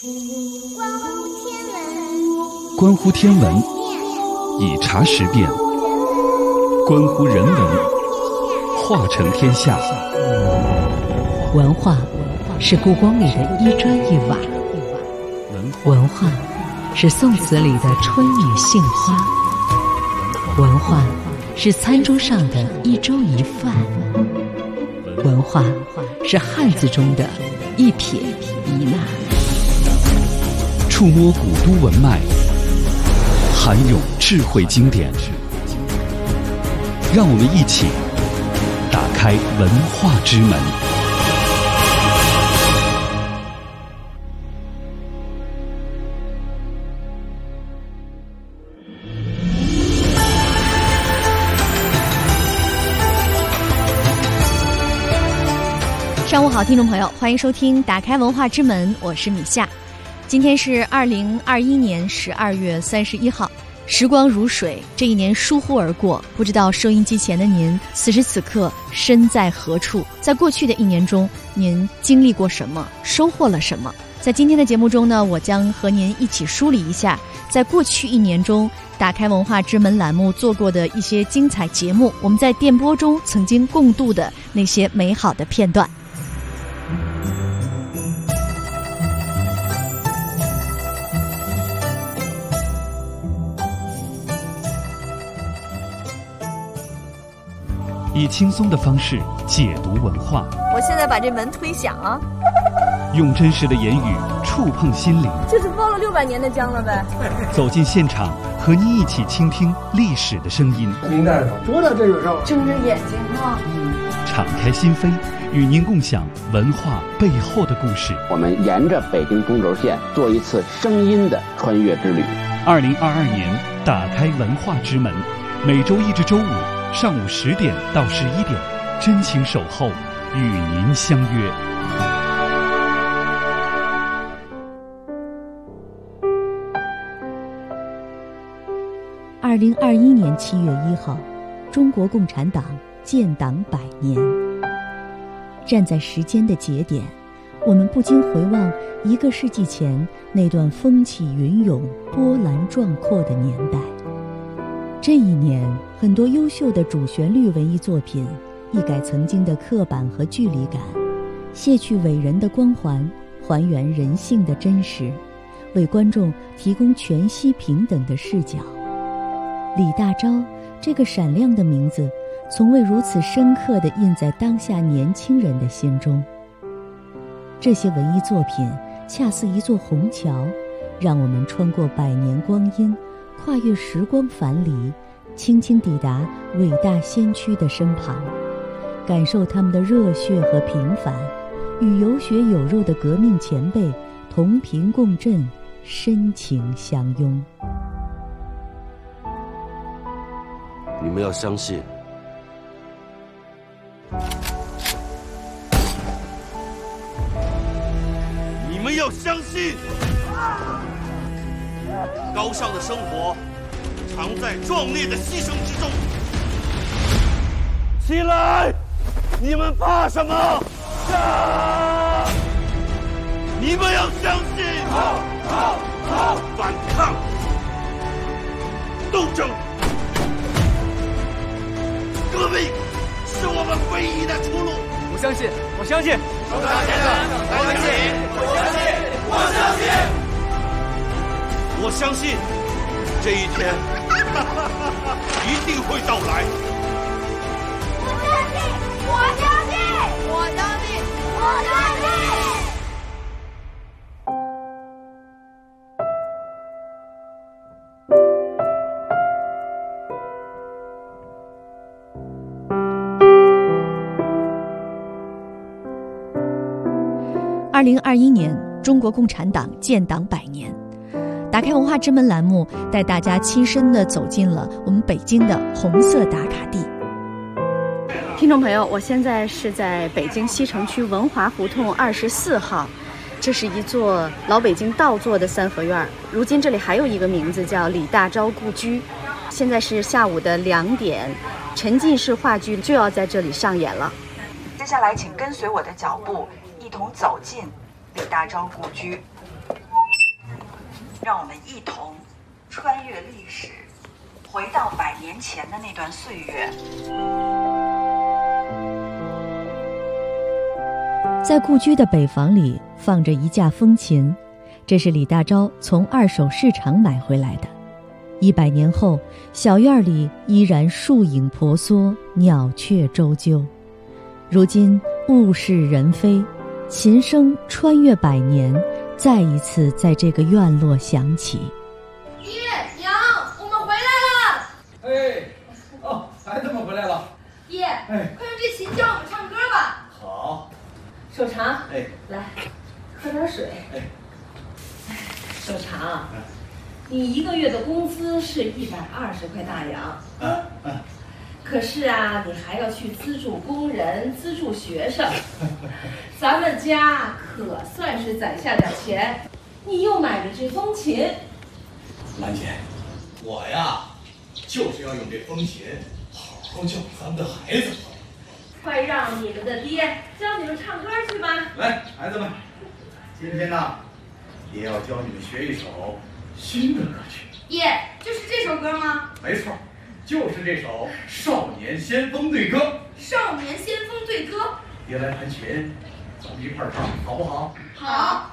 关乎天文，以察时变；关乎人文，化成天下。 文化是故宫里的一砖一瓦，文化是宋词里的春雨杏花，文化是餐桌上的一粥一饭，文化是汉字中的一撇一捺。 触摸古都文脉，涵涌智慧经典，让我们一起打开文化之门。 上午好，听众朋友，欢迎收听打开文化之门，我是米夏。今天是2021年12月31号，时光如水，这一年疏忽而过，不知道收音机前的您此时此刻身在何处，在过去的一年中您经历过什么，收获了什么。在今天的节目中呢，我将和您一起梳理一下在过去一年中打开文化之门栏目做过的一些精彩节目，我们在电波中曾经共度的那些美好的片段。 以轻松的方式解读文化， 我现在把这门推响啊！ 用真实的言语触碰心灵， 这是包了600年的浆了呗！ 走进现场，和您一起倾听历史的声音。 您带着多大这个肉， 睁着眼睛啊！ 敞开心扉，与您共享文化背后的故事。 我们沿着北京中轴线做一次声音的穿越之旅。 2022年打开文化之门，每周一至周五上午10点到11点，真情守候，与您相约。 2021年7月1号，中国共产党建党100年。站在时间的节点，我们不禁回望1个世纪前那段风起云涌、波澜壮阔的年代。这一年，很多优秀的主旋律文艺作品一改曾经的刻板和距离感，卸去伟人的光环，还原人性的真实，为观众提供全息平等的视角。李大钊这个闪亮的名字，从未如此深刻地印在当下年轻人的心中。这些文艺作品恰似一座虹桥，让我们穿过100年光阴，跨越时光樊篱，轻轻抵达伟大先驱的身旁，感受他们的热血和平凡，与有血有肉的革命前辈同频共振，深情相拥。 你们要相信，你们要相信，高尚的生活常在壮烈的牺牲之中。起来！你们怕什么？你们要相信，反抗，斗争。革命是我们唯一的出路。 我相信，我相信， 我相信，我相信，这一天一定会到来。 我相信，我相信，我相信。 2021年，中国共产党建党100年。打开文化之门栏目，带大家亲身地走进了我们北京的红色打卡地。 听众朋友，我现在是在北京西城区文华胡同24号，这是一座老北京倒座的三合院，如今这里还有一个名字叫李大钊故居。现在是下午的2点，沉浸式话剧就要在这里上演了。 接下来请跟随我的脚步，一同走进李大钊故居。 让我们一同穿越历史，回到100年前的那段岁月。 在故居的北房里放着一架风琴，这是李大钊从二手市场买回来的。100年后，小院里依然树影婆娑，鸟雀啁啾。如今物是人非，琴声穿越100年，再一次在这个院落响起。 爹娘，我们回来了！ 哎，哦，孩子们回来了。 爹，快用这琴教我们唱歌吧。 好。 守常， 哎， 来，喝点水。 哎， 守常，你1个月的工资是120块大洋。可是啊，你还要去资助工人、资助学生，咱们家可算是攒下点钱。你又买了这风琴。 兰姐，我呀，就是要用这风琴好好教咱们的孩子。 快让你们的爹教你们唱歌去吧！ 来，孩子们，今天呢，也要教你们学一首新的歌曲。 爹，就是这首歌吗？ 没错，就是这首《少年先锋对歌》。 少年先锋对歌。 爹来弹琴，咱们一块儿唱，好不好？ 好。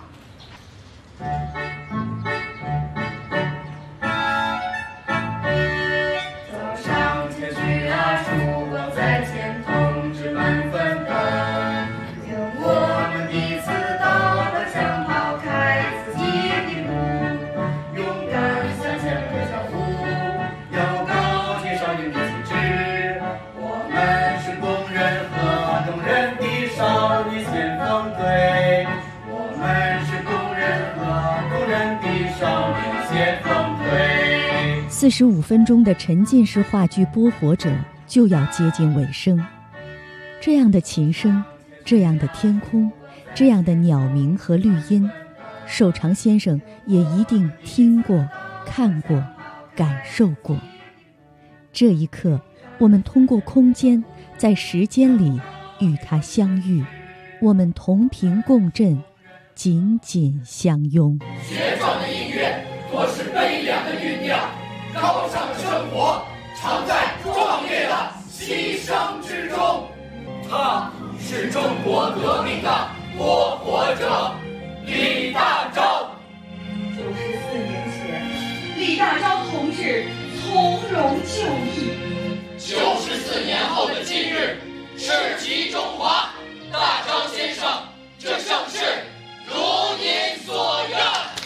走上前去啊，曙光在前，同志们奋斗，用我们彼此道德枪抛开自己的路，勇敢向前奔向路，要高举少年的旗帜。我们是工人和动人的少年先锋队，我们是工人和动人的少年先锋队。 45分钟的沉浸式话剧《播火者》就要接近尾声，这样的琴声，这样的天空，这样的鸟鸣和绿荫，守常先生也一定听过、看过、感受过。这一刻，我们通过空间，在时间里与他相遇，我们同频共振，紧紧相拥。 绝壮的音乐，多是悲凉的韵调。高尚的生活藏在壮烈的牺牲之中。他是中国革命的播火者李大钊。 94年前，李大钊同志从容就义。 94年后的今日，赤旗中华，大钊先生，这盛世如您所愿。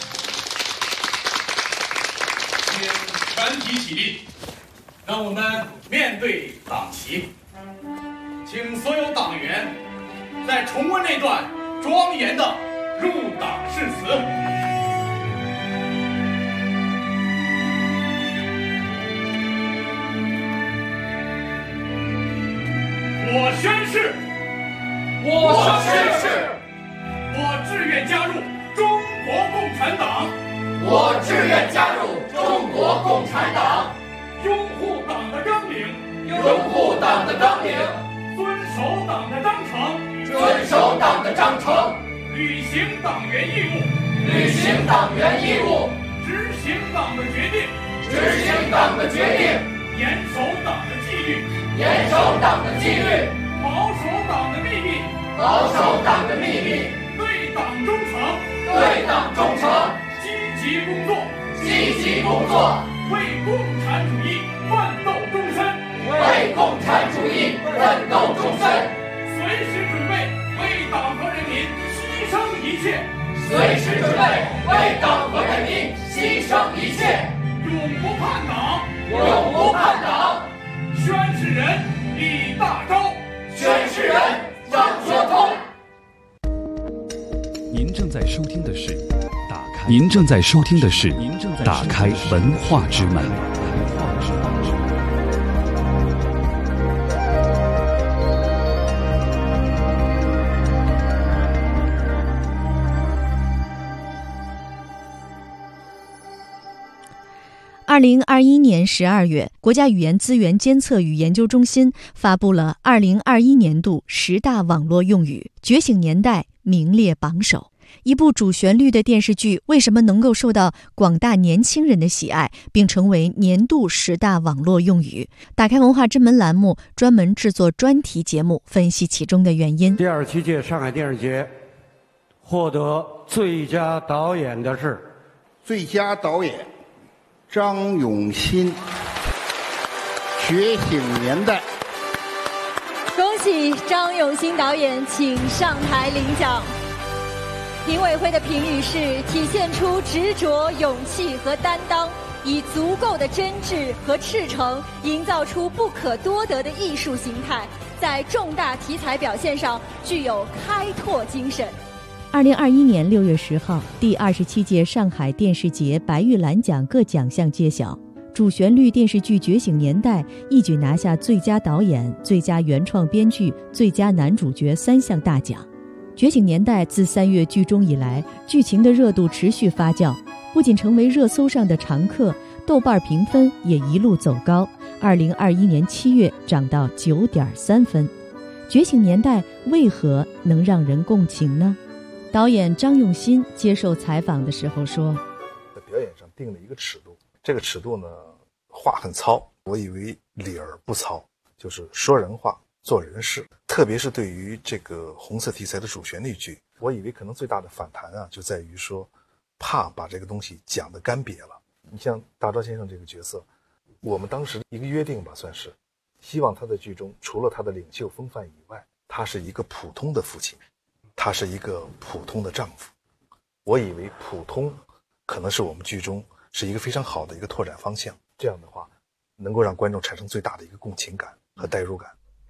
全体起立，让我们面对党旗，请所有党员再重温那段庄严的入党誓词。我宣誓，我志愿加入中国共产党。 我志愿加入中国共产党， 拥护党的纲领， 拥护党的纲领， 遵守党的章程， 遵守党的章程， 履行党员义务， 履行党员义务， 执行党的决定， 执行党的决定， 严守党的纪律， 严守党的纪律， 保守党的秘密， 保守党的秘密， 对党忠诚， 对党忠诚。 积极工作， 积极工作， 为共产主义奋斗终身， 为共产主义奋斗终身， 随时准备为党和人民牺牲一切， 随时准备为党和人民牺牲一切， 永不叛党， 永不叛党。 宣誓人李大钊， 宣誓人张作通。 您正在收听的是打开文化之门。 2021年12月，国家语言资源监测与研究中心发布了2021年度10大网络用语，觉醒年代名列榜首。 一部主旋律的电视剧为什么能够受到广大年轻人的喜爱，并成为年度10大网络用语？打开文化之门栏目专门制作专题节目，分析其中的原因。 第27届上海电视节获得最佳导演的是最佳导演张永新，《觉醒年代》。 恭喜张永新导演，请上台领奖。评委会的评语是：体现出执着、勇气和担当，以足够的真挚和赤诚，营造出不可多得的艺术形态，在重大题材表现上具有开拓精神。 2021年6月10号，第27届上海电视节白玉兰奖各奖项揭晓。主旋律电视剧《觉醒年代》一举拿下最佳导演、最佳原创编剧、最佳男主角3项大奖。《觉醒年代》自3月剧中以来，剧情的热度持续发酵，不仅成为热搜上的常客，豆瓣评分也一路走高。2021年7月涨到9.3分。《觉醒年代》为何能让人共情呢？导演张永新接受采访的时候说：“ 在表演上定了一个尺度。”这个尺度呢，话很糙，我以为理儿不糙，就是说人话，做人事。特别是对于这个红色题材的主旋律剧，我以为可能最大的反弹啊，就在于说，怕把这个东西讲得干瘪了。你像大钊先生这个角色，我们当时一个约定吧，算是希望他在剧中除了他的领袖风范以外，他是一个普通的父亲，他是一个普通的丈夫。我以为普通可能是我们剧中是一个非常好的一个拓展方向，这样的话能够让观众产生最大的一个共情感和代入感。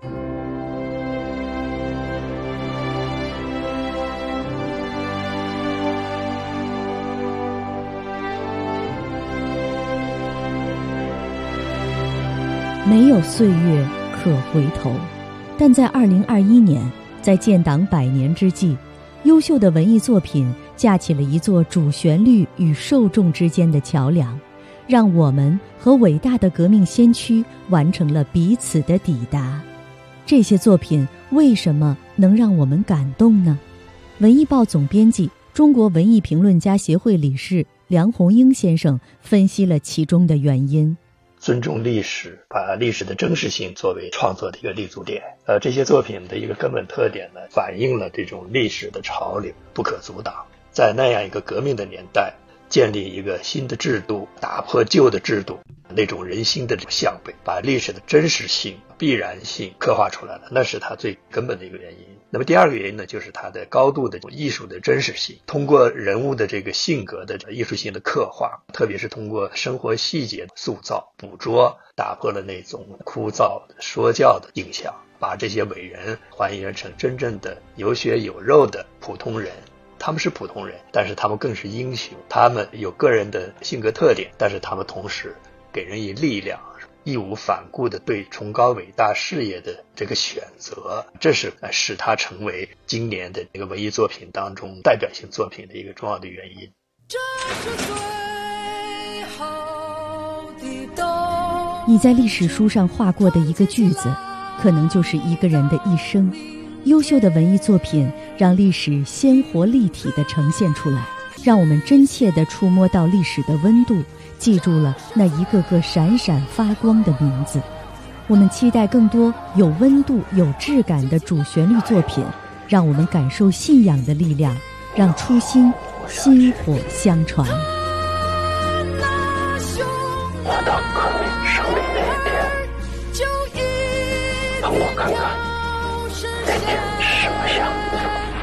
没有岁月可回头，但在2021年，在建党100年之际，优秀的文艺作品架起了一座主旋律与受众之间的桥梁，让我们和伟大的革命先驱完成了彼此的抵达。这些作品为什么能让我们感动呢？文艺报总编辑、中国文艺评论家协会理事梁鸿英先生分析了其中的原因。 尊重历史，把历史的真实性作为创作的一个立足点。这些作品的一个根本特点呢，反映了这种历史的潮流不可阻挡。在那样一个革命的年代，建立一个新的制度，打破旧的制度，那种人心的向背，把历史的真实性、必然性刻画出来了，那是它最根本的一个原因。那么第二个原因呢，就是它的高度的艺术的真实性，通过人物的这个性格的艺术性的刻画，特别是通过生活细节的塑造、捕捉，打破了那种枯燥的说教的印象，把这些伟人还原成真正的有血有肉的普通人。他们是普通人，但是他们更是英雄，他们有个人的性格特点，但是他们同时给人以力量，义无反顾的对崇高伟大事业的这个选择，这是使他成为今年的这个文艺作品当中代表性作品的一个重要的原因。 这是最好的冬。 你在历史书上画过的一个句子，可能就是一个人的一生。优秀的文艺作品让历史鲜活立体地呈现出来，让我们真切地触摸到历史的温度，记住了那一个个闪闪发光的名字。我们期待更多有温度、有质感的主旋律作品，让我们感受信仰的力量，让初心薪火相传。 我当革命胜利那一天，让我看看那天什么样子。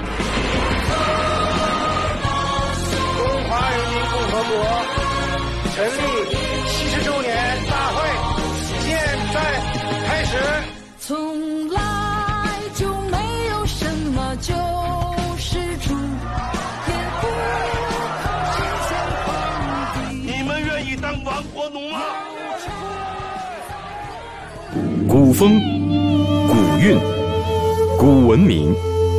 中华人民共和国成立70周年大会现在开始。 从来就没有什么救世主，也不靠神仙皇帝。 你们愿意当亡国奴吗？ 古风、古韵、古文明，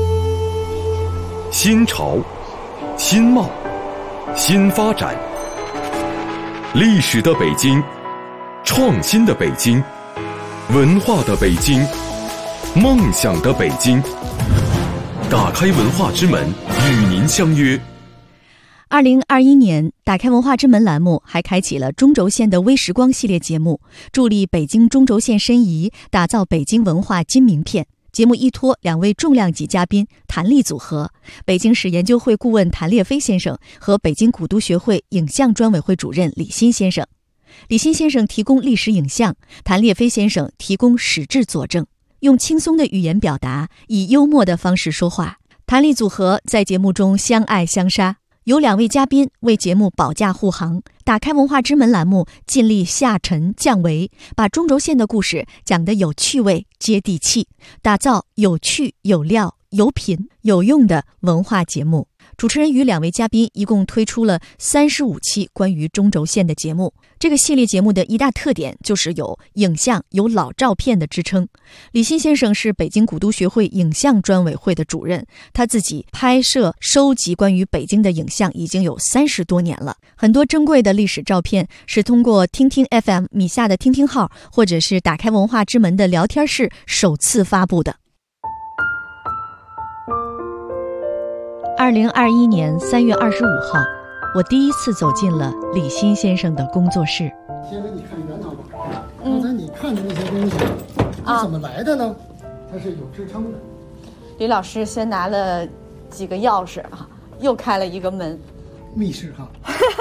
新潮、新貌、新发展。历史的北京，创新的北京，文化的北京，梦想的北京。打开文化之门， 与您相约。 2021年，打开文化之门栏目还开启了中轴线的微时光系列节目，助力北京中轴线申遗，打造北京文化金名片。节目依托2位重量级嘉宾谭力组合，北京市研究会顾问谭烈飞先生和北京古都学会影像专委会主任李欣先生。李欣先生提供历史影像，谭烈飞先生提供史志佐证，用轻松的语言表达，以幽默的方式说话。谭力组合在节目中相爱相杀，有2位嘉宾为节目保驾护航。打开文化之门栏目尽力下沉降维，把中轴线的故事讲得有趣味接地气，打造有趣有料有品有用的文化节目。主持人与2位嘉宾一共推出了35期关于中轴线的节目。这个系列节目的一大特点就是有影像有老照片的支撑。李欣先生是北京古都学会影像专委会的主任，他自己拍摄收集关于北京的影像已经有30多年了，很多珍贵的历史照片是通过听听 FM 米夏的听听号或者是打开文化之门的聊天室首次发布的。2021年3月25号，我第一次走进了李欣先生的工作室。 先给你看源头吧。刚才你看的那些东西，它怎么来的呢？它是有支撑的。 李老师先拿了几个钥匙啊，又开了一个门。 密室哈。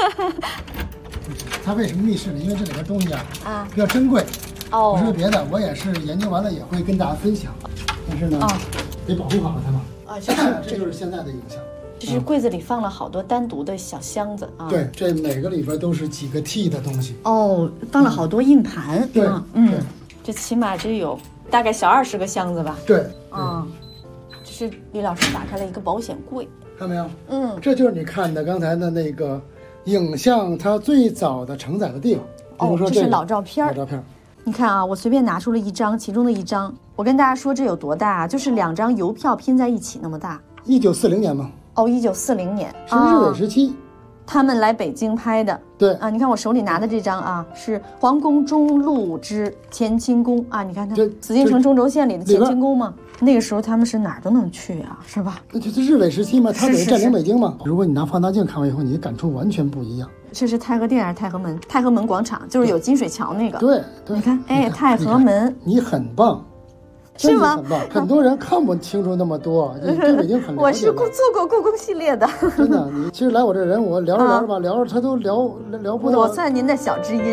它为什么密室呢？因为这里边东西比较珍贵。不是别的，我也是研究完了也会跟大家分享。但是呢，得保护好它嘛。这就是现在的影像。 就是柜子里放了好多单独的小箱子啊。 对，这每个里边都是几个 T 的东西。 放了好多硬盘。 对， 这起码这有大概小20个箱子吧。 对， 这是李老师打开了一个保险柜， 看到没有？这就是你看的刚才的那个影像，它最早的承载的地方。比如说这是老照片。 老照片。 你看啊，我随便拿出了一张，其中的一张，我跟大家说这有多大啊？就是2张邮票拼在一起那么大。 1940年嘛。 1940年是日伪时期， 他们来北京拍的。 对啊，你看我手里拿的这张啊，是皇宫中路之乾清宫啊，你看它紫禁城中轴线里的乾清宫嘛。那个时候他们是哪儿都能去啊，是吧？ 那就是日伪时期嘛，他得占领北京嘛。如果你拿放大镜看完以后，你的感触完全不一样。 这是太和殿还是太和门？太和门广场就是有金水桥那个。 对， 你看，太和门， 你很棒。 是吗？ 很棒，很多人看不清楚那么多，对北京很了解。 我是做过故宫系列的。 真的，你其实来我这人，我聊着聊着吧，聊着他都聊不到。 我算您的小知音。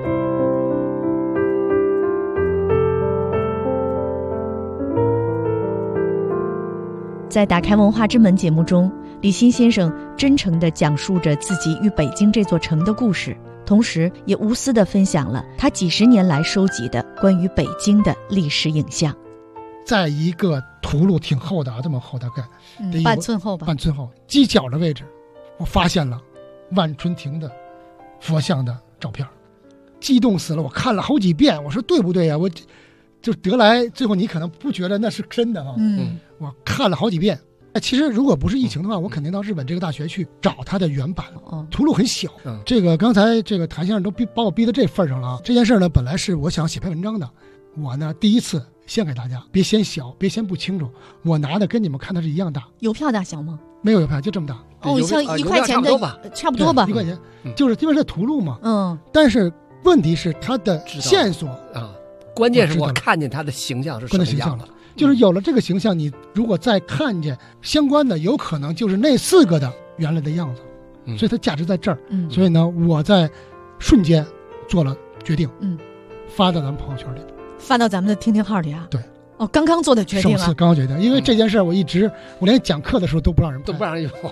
在打开文化之门节目中，李欣先生真诚地讲述着自己与北京这座城的故事，同时也无私地分享了他几10年来收集的关于北京的历史影像。 在一个图录挺厚的这么厚，大概半寸厚吧， 半寸厚，犄角的位置，我发现了万春亭的佛像的照片，激动死了！我看了好几遍，我说对不对呀？我就得来，最后你可能不觉得那是真的哈。我看了好几遍。其实如果不是疫情的话，我肯定到日本这个大学去找它的原版。图录很小，这个刚才这个谭先生都把我逼到这份上了啊。这件事呢，本来是我想写篇文章的，我呢第一次献给大家，别嫌小，别嫌不清楚，我拿的跟你们看的是一样大。 邮票大小吗？ 没有邮票，就这么大。 像1块钱的差不多吧。 1块钱，就是因为是图录嘛。但是问题是它的线索关键是我看见它的形象是什么样的。 就是有了这个形象，你如果再看见相关的，有可能就是那4个的原来的样子，所以它价值在这儿。所以呢，我在瞬间做了决定，发到咱们朋友圈里， 发到咱们的听听号里啊。 对， 刚刚做的决定啊， 刚刚决定，因为这件事我连讲课的时候都不让人都不让人有。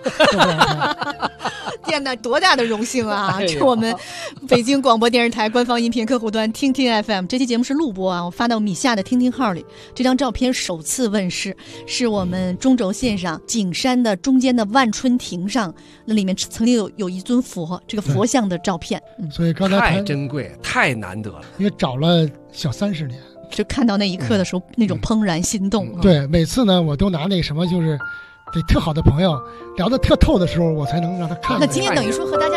天哪，多大的荣幸啊！这我们北京广播电视台官方音频客户端听听 FM 这期节目是录播啊，我发到米夏的听听号里。这张照片首次问世，是我们中轴线上景山的中间的万春亭上，那里面曾经有一尊佛，这个佛像的照片。 所以刚才太珍贵，太难得了， 因为找了小30年。 就看到那一刻的时候，那种怦然心动。 对，每次呢，我都拿那什么，就是得特好的朋友聊得特透的时候，我才能让他看。 那今天等于说和大家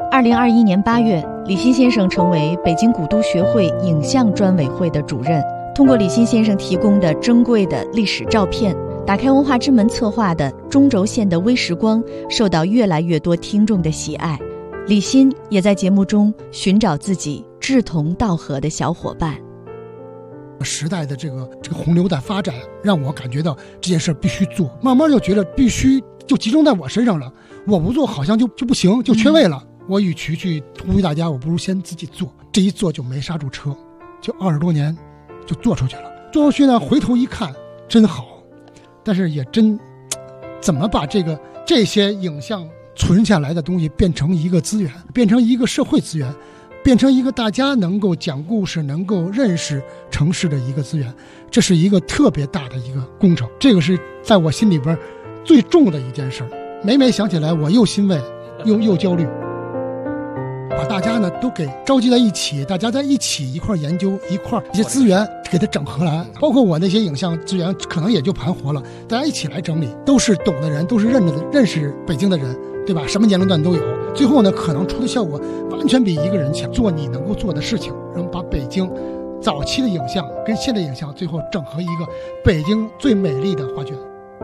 share。2021年8月，李欣先生成为北京古都学会影像专委会的主任， 通过李欣先生提供的珍贵的历史照片，打开文化之门策划的中轴线的微时光受到越来越多听众的喜爱。李欣也在节目中寻找自己志同道合的小伙伴。 时代的这个洪流的发展，让我感觉到这件事必须做，慢慢就觉得必须就集中在我身上了，我不做好像就不行，就缺位了。我与其去呼吁大家，我不如先自己做。这一做就没刹住车，就20多年就做出去了。做出去呢，回头一看真好，但是也真怎么把这些影像存下来的东西变成一个资源，变成一个社会资源，变成一个大家能够讲故事，能够认识城市的一个资源，这是一个特别大的一个工程。这个是在我心里边最重的一件事，每每想起来我又欣慰又焦虑。把大家呢都给召集在一起，大家在一起一块研究，一些资源给它整合来，包括我那些影像资源可能也就盘活了，大家一起来整理，都是懂的人，都是认识北京的人，对吧？什么年龄段都有，最后呢可能出的效果完全比一个人强。做你能够做的事情，然后把北京早期的影像跟现代影像最后整合一个北京最美丽的画卷。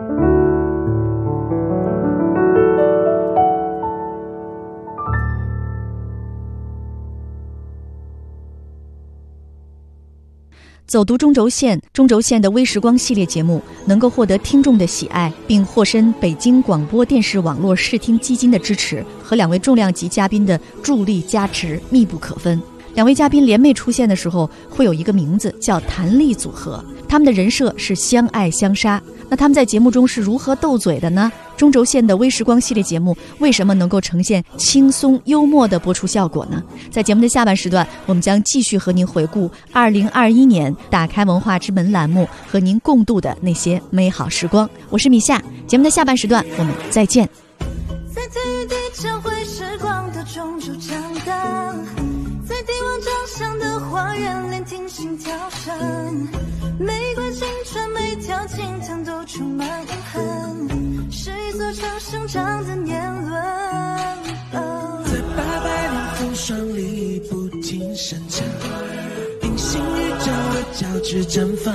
走读中轴线，中轴线的微时光系列节目能够获得听众的喜爱，并获申北京广播电视网络视听基金的支持和2位重量级嘉宾的助力加持密不可分。2位嘉宾联袂出现的时候，会有一个名字叫谭力组合，他们的人设是相爱相杀。那他们在节目中是如何斗嘴的呢？中轴线的微时光系列节目为什么能够呈现轻松幽默的播出效果呢？在节目的下半时段，我们将继续和您回顾2021年打开文化之门栏目和您共度的那些美好时光。我是米夏，节目的下半时段我们再见。 在体育地交汇时光的中轴长大，在帝王长相的花园连听心跳声，玫瑰青春每条青藤都充满温痕，是一座城生长的年轮。 在800风霜里不停生长，平行宇宙的交织绽放，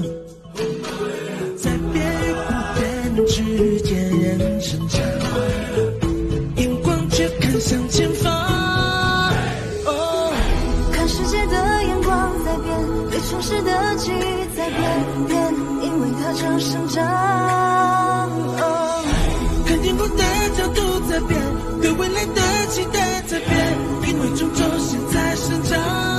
在变与不变之间人生长，眼光却看向前方。 看世界的眼光在变，对城市的记忆在变，因为它正生长。 看天空的角度在变，对未来的期待在变，因为中轴线在生长。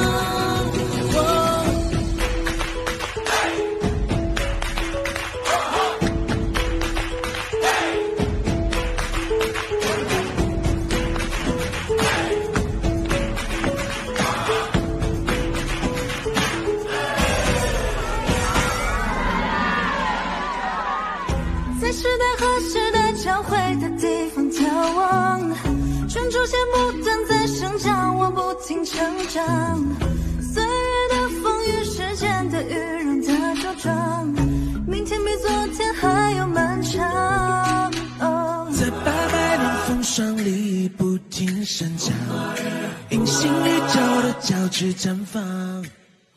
在时代和时代交汇的地方眺望，中轴线不断在生长，我不停成长。岁月的风雨，时间的雨，让它茁壮，明天比昨天还要漫长。 在800风霜里不停生长，隐形宇宙的交织绽放。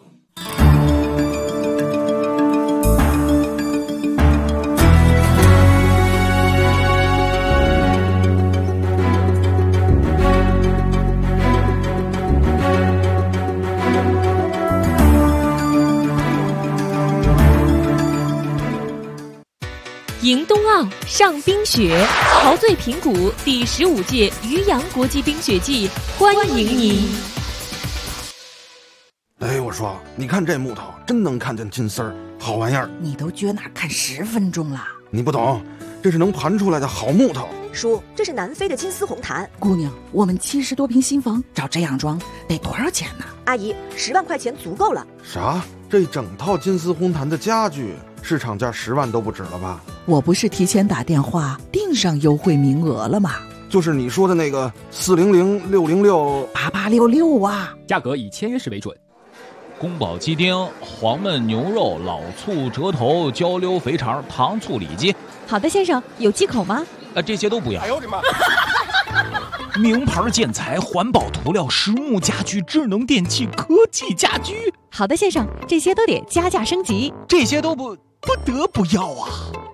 迎冬奥，上冰雪，陶醉平谷第15届渔阳国际冰雪季，欢迎您！ 哎，我说，你看这木头，真能看见金丝儿，好玩意儿。 你都撅那看10分钟了。 你不懂，这是能盘出来的好木头。 叔，这是南非的金丝红檀。 姑娘，我们70多平新房，找这样装得多少钱呢？ 阿姨，10万块钱足够了。 啥？这整套金丝红檀的家具，市场价10万都不止了吧？ 我不是提前打电话订上优惠名额了吗？ 就是你说的那个 400-606-8866啊， 价格以签约时为准。宫保鸡丁、黄焖牛肉、老醋折头、焦溜肥肠、糖醋里脊。 好的，先生，有忌口吗？ 这些都不要。 哎呦我的妈！ 名牌建材、环保涂料、实木家具、智能电器、科技家居。 好的，先生，这些都得加价升级。 这些都不得不要啊！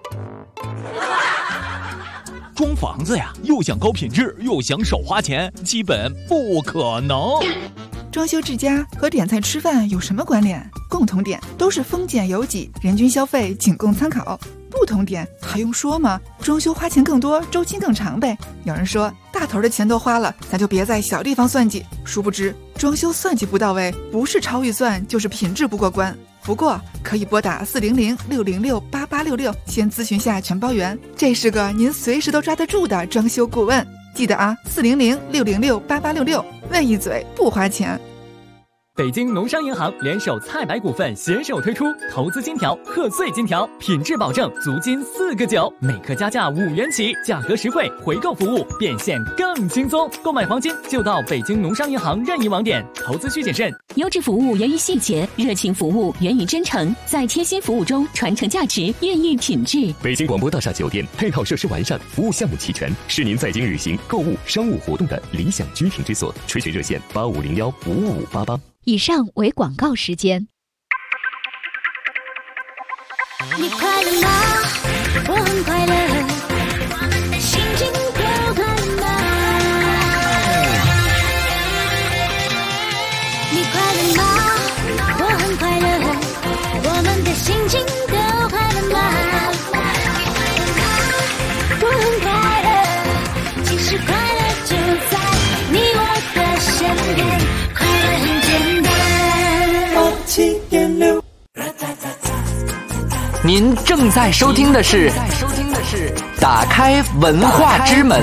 装房子呀，又想高品质，又想少花钱，基本不可能。 装修之家和点菜吃饭有什么关联？共同点都是丰俭由己，人均消费仅供参考。不同点还用说吗？装修花钱更多，周期更长呗。有人说大头的钱都花了，咱就别在小地方算计。殊不知装修算计不到位，不是超预算就是品质不过关。不过可以拨打400-606-8866，先咨询下全包圆，这是个您随时都抓得住的装修顾问。记得啊，400-606-8866，问一嘴不花钱。 北京农商银行联手菜百股份携手推出投资金条、贺岁金条，品质保证，足金4个9，每克加价5元起，价格实惠，回购服务变现更轻松。购买黄金就到北京农商银行任意网点，投资需谨慎。 优质服务源于细节，热情服务源于真诚，在贴心服务中传承价值，孕育品质。 北京广播大厦酒店配套设施完善，服务项目齐全，是您在京旅行、购物、商务活动的理想居停之所。垂询热线8501-55588。 以上为广告时间。 你快乐吗？我很快乐，心情都快乐吗？你快乐吗？我很快乐，我们的心情都快乐吗？我很快乐，其实快乐就在你我的身边，快乐很简单。 您正在收听的是打开文化之门。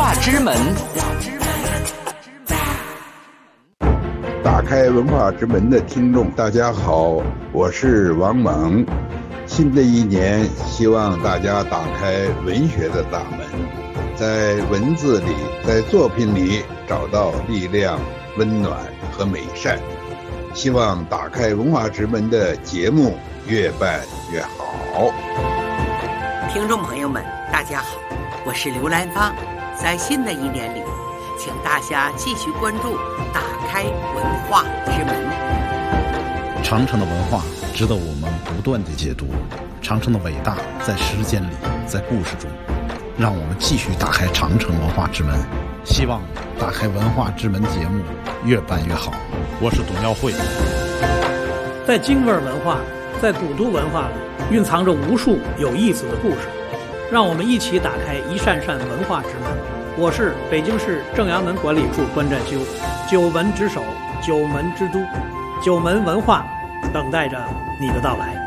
打开文化之门的听众大家好，我是王猛。新的一年希望大家打开文学的大门，在文字里，在作品里找到力量、温暖和美善。希望打开文化之门的节目越办越好。 听众朋友们大家好，我是刘兰芳。在新的一年里，请大家继续关注打开文化之门。 长城的文化值得我们不断的解读，长城的伟大在时间里，在故事中，让我们继续打开长城文化之门。希望打开文化之门节目越办越好。我是董耀慧。 在京味文化，在古都文化里蕴藏着无数有意思的故事，让我们一起打开一扇扇文化之门。我是北京市正阳门管理处关占修，九门之首，九门之都，九门文化等待着你的到来。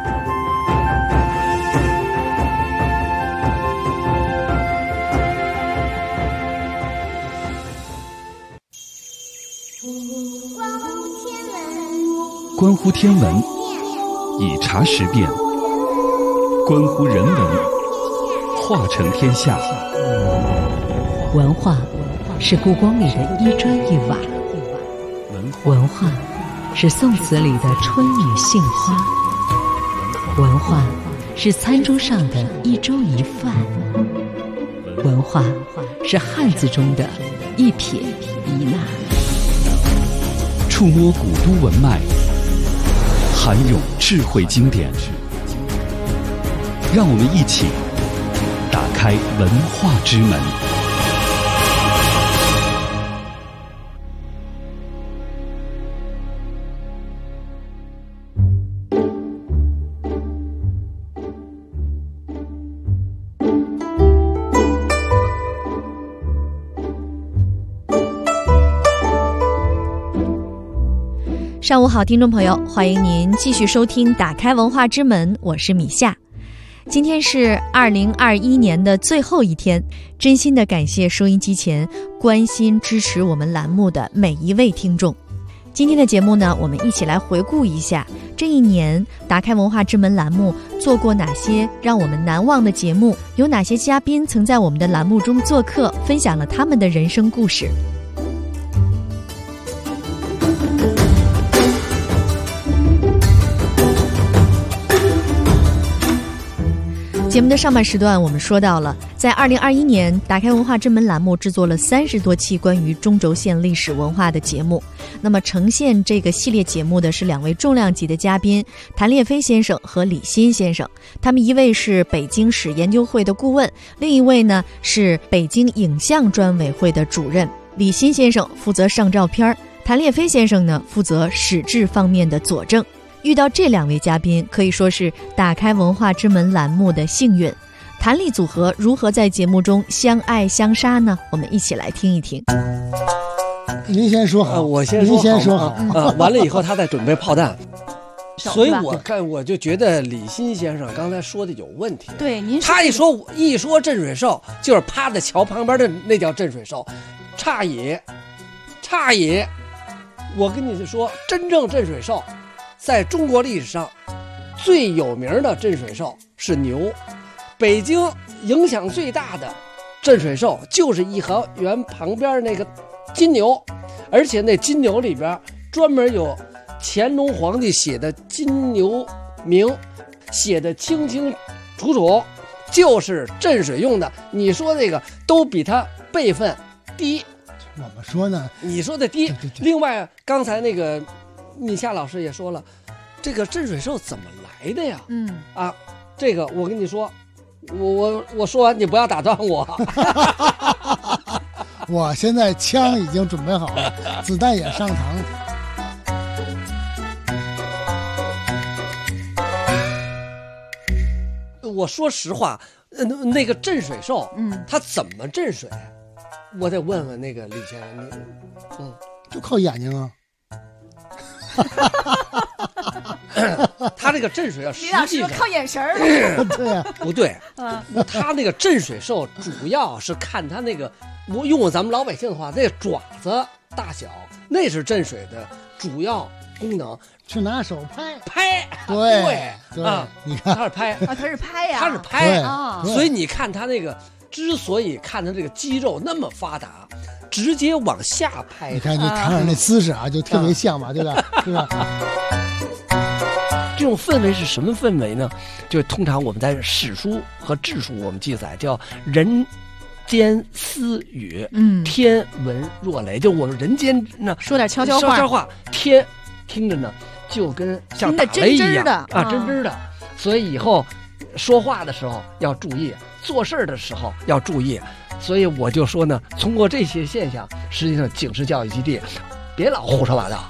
关乎天文，以茶识变；关乎人文，化成天下。 文化是故宫里的一砖一瓦，文化是宋词里的春雨杏花，文化是餐桌上的一粥一饭，文化是汉字中的一撇一捺。 触摸古都文脉，涵涌智慧经典，让我们一起打开文化之门。 上午好，听众朋友，欢迎您继续收听打开文化之门，我是米夏。今天是2021年的最后一天，真心的感谢收音机前关心支持我们栏目的每一位听众。今天的节目呢，我们一起来回顾一下这一年打开文化之门栏目做过哪些让我们难忘的节目，有哪些嘉宾曾在我们的栏目中做客，分享了他们的人生故事。 节目的上半时段，我们说到了，在2021年，打开文化之门栏目制作了30多期关于中轴线历史文化的节目。那么呈现这个系列节目的是2位重量级的嘉宾，谭烈飞先生和李欣先生。他们一位是北京史研究会的顾问，另一位呢是北京影像专委会的主任。李欣先生负责上照片，谭烈飞先生呢负责史志方面的佐证。遇到这2位嘉宾可以说是打开文化之门栏目的幸运。谭丽组合如何在节目中相爱相杀呢？我们一起来听一听。 您先说好， 我先说好。您先说好。完了以后他再准备炮弹。所以我就觉得李欣先生刚才说的有问题。 对，您他一说镇水兽，就是趴在桥旁边的那叫镇水兽，差也。我跟你说，真正镇水兽。在中国历史上最有名的镇水兽是牛，北京影响最大的镇水兽就是颐和园旁边那个金牛，而且那金牛里边专门有乾隆皇帝写的金牛铭，写的清清楚楚，就是镇水用的。你说那个都比他辈分低， 我们说呢， 你说的低。对。另外刚才那个米夏老师也说了，这个镇水兽怎么来的呀？这个我跟你说，我说完你不要打断我。 我现在枪已经准备好了，子弹也上膛。 我说实话，那个镇水兽，它怎么镇水？我得问问那个李先生， 就靠眼睛啊。 他这个镇水啊，实际上靠眼神儿。 对呀， 不对。他那个镇水兽主要是看他那个，我用咱们老百姓的话，那个爪子大小，那是镇水的主要功能。 去拿手拍。 对啊，你看他是拍啊，他是拍呀， 他是拍啊。所以你看他那个，之所以看他这个肌肉那么发达。直接往下拍， 你看那姿势啊，就特别像嘛，对吧？对吧？ 这种氛围是什么氛围呢？就通常我们在史书和志书我们记载叫人间私语，天文若雷，就我们人间呢说点悄悄话，天听着呢就跟像打雷一样啊，真真的。所以以后说话的时候要注意，做事的时候要注意。所以我就说呢，通过这些现象，实际上警示教育基地，别老胡说八道。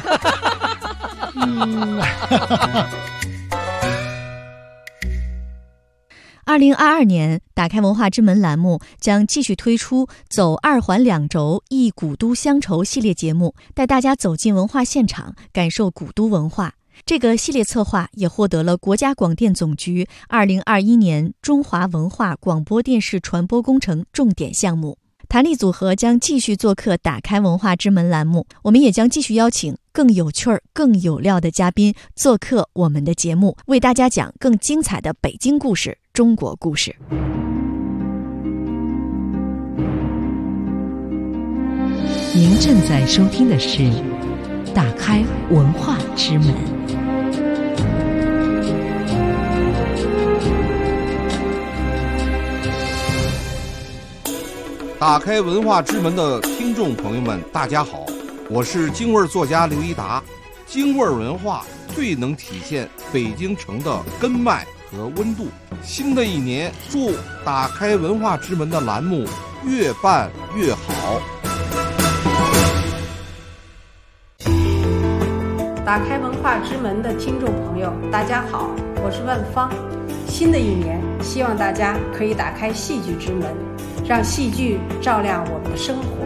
2022年，打开文化之门栏目将继续推出走2环2轴忆古都乡愁系列节目，带大家走进文化现场，感受古都文化。这个系列策划也获得了国家广电总局2021年中华文化广播电视传播工程重点项目。谭丽组合将继续做客打开文化之门栏目，我们也将继续邀请更有趣儿、更有料的嘉宾做客我们的节目，为大家讲更精彩的北京故事、中国故事。 您正在收听的是打开文化之门。 打开文化之门的听众朋友们，大家好，我是京味作家刘一达。京味文化最能体现北京城的根脉和温度。新的一年，祝打开文化之门的栏目越办越好。 打开文化之门的听众朋友，大家好，我是万芳。新的一年，希望大家可以打开戏剧之门，让戏剧照亮我们的生活。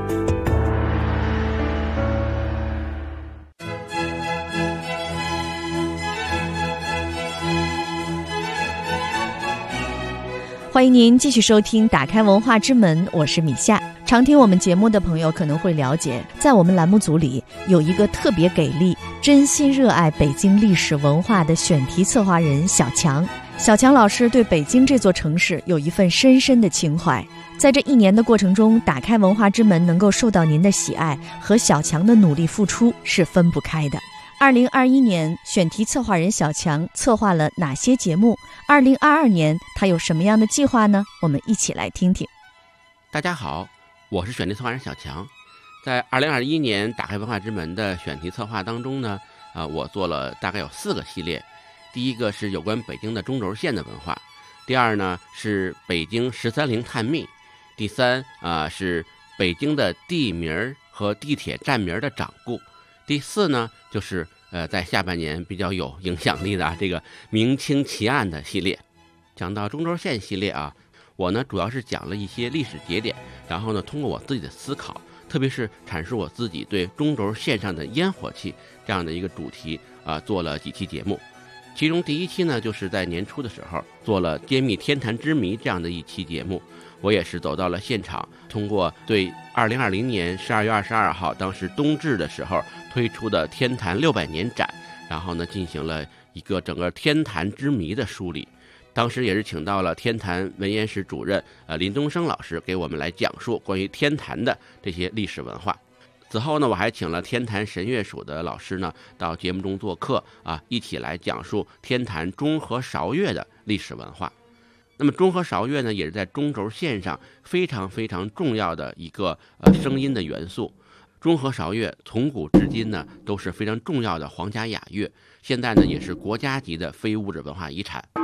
欢迎您继续收听打开文化之门，我是米夏。常听我们节目的朋友可能会了解，在我们栏目组里有一个特别给力、真心热爱北京历史文化的选题策划人小强。小强老师对北京这座城市有一份深深的情怀，在这一年的过程中，打开文化之门能够受到您的喜爱和小强的努力付出是分不开的。 2021年选题策划人小强策划了哪些节目？2022年他有什么样的计划呢？我们一起来听听。 大家好，我是选题策划人小强。在2021年打开文化之门的选题策划当中呢，我做了大概有4个系列。第一个是有关北京的中轴线的文化，第二呢是北京13陵探秘，第三是北京的地名和地铁站名的掌故，第4呢就是在下半年比较有影响力的这个明清奇案的系列。讲到中轴线系列我呢主要是讲了一些历史节点，然后呢通过我自己的思考，特别是阐述我自己对中轴线上的烟火气这样的一个主题做了几期节目。其中第1期呢就是在年初的时候做了揭秘天坛之谜这样的一期节目，我也是走到了现场，通过对2020年12月22号当时冬至的时候推出的天坛600年展，然后呢进行了一个整个天坛之谜的梳理。当时也是请到了天坛文研室主任林东升老师给我们来讲述关于天坛的这些历史文化。此后呢，我还请了天坛神乐署的老师呢到节目中做客一起来讲述天坛中和韶乐的历史文化。那么中和韶乐呢，也是在中轴线上非常非常重要的一个声音的元素。中和韶乐从古至今呢都是非常重要的皇家雅乐，现在呢也是国家级的非物质文化遗产。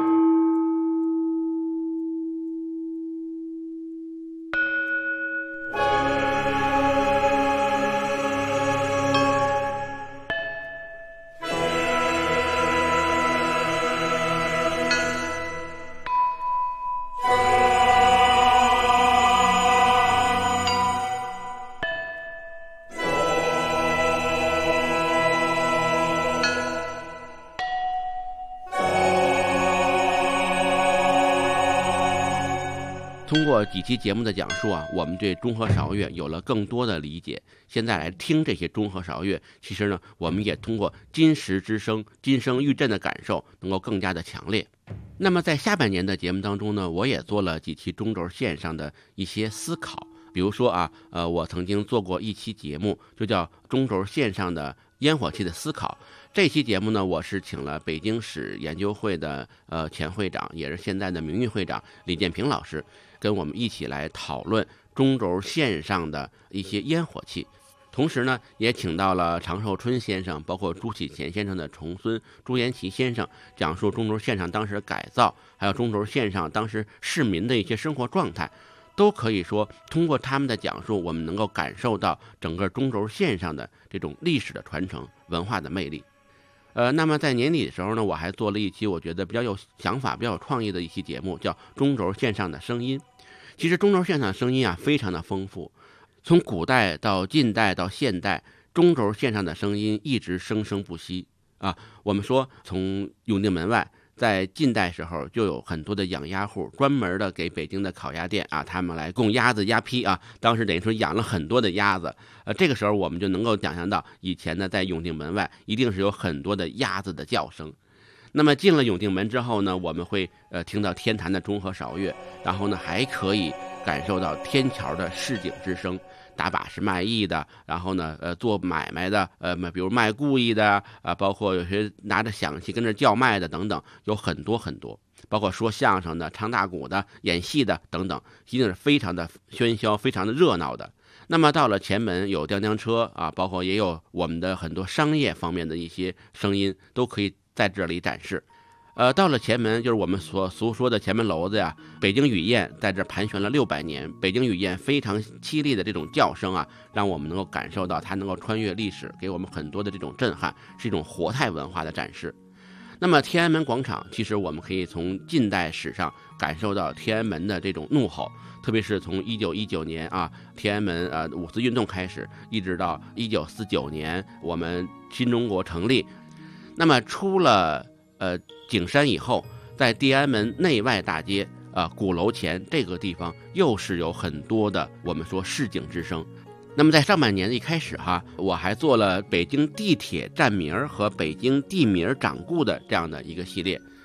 通过几期节目的讲述我们对中和韶乐有了更多的理解。现在来听这些中和韶乐，其实呢，我们也通过金石之声、金声玉振的感受，能够更加的强烈。那么在下半年的节目当中呢，我也做了几期中轴线上的一些思考。比如说我曾经做过一期节目，就叫中轴线上的烟火气的思考。这期节目呢，我是请了北京史研究会的前会长，也是现在的名誉会长李建平老师，跟我们一起来讨论中轴线上的一些烟火气。同时呢，也请到了常寿春先生，包括朱启贤先生的重孙朱延奇先生，讲述中轴线上当时改造，还有中轴线上当时市民的一些生活状态，都可以说通过他们的讲述，我们能够感受到整个中轴线上的这种历史的传承、文化的魅力。那么在年底的时候呢，我还做了一期我觉得比较有想法、比较有创意的一期节目，叫中轴线上的声音。其实中轴线上的声音非常的丰富，从古代到近代到现代，中轴线上的声音一直生生不息我们说从永定门外，在近代时候就有很多的养鸭户，专门的给北京的烤鸭店他们来供鸭子、鸭坯当时等于说养了很多的鸭子。这个时候我们就能够想象到，以前呢在永定门外一定是有很多的鸭子的叫声。那么进了永定门之后呢，我们会听到天坛的中和韶乐，然后呢还可以感受到天桥的市井之声，打把式卖艺的，然后呢做买卖的，比如卖故意的包括有些拿着响器跟着叫卖的等等，有很多很多，包括说相声的、唱大鼓的、演戏的等等，一定是非常的喧嚣、非常的热闹的。那么到了前门有吊车包括也有我们的很多商业方面的一些声音，都可以在这里展示。到了前门，就是我们所俗说的前门楼子北京雨燕在这盘旋了600年，北京雨燕非常凄厉的这种叫声让我们能够感受到它能够穿越历史，给我们很多的这种震撼，是一种活态文化的展示。那么天安门广场，其实我们可以从近代史上感受到天安门的这种怒吼，特别是从1919年天安门五四运动开始，一直到1949年我们新中国成立。那么出了景山以后，在地安门内外大街鼓楼前这个地方，又是有很多的我们说市井之声。那么在上半年一开始我还做了北京地铁站名和北京地名掌故的这样的一个系列。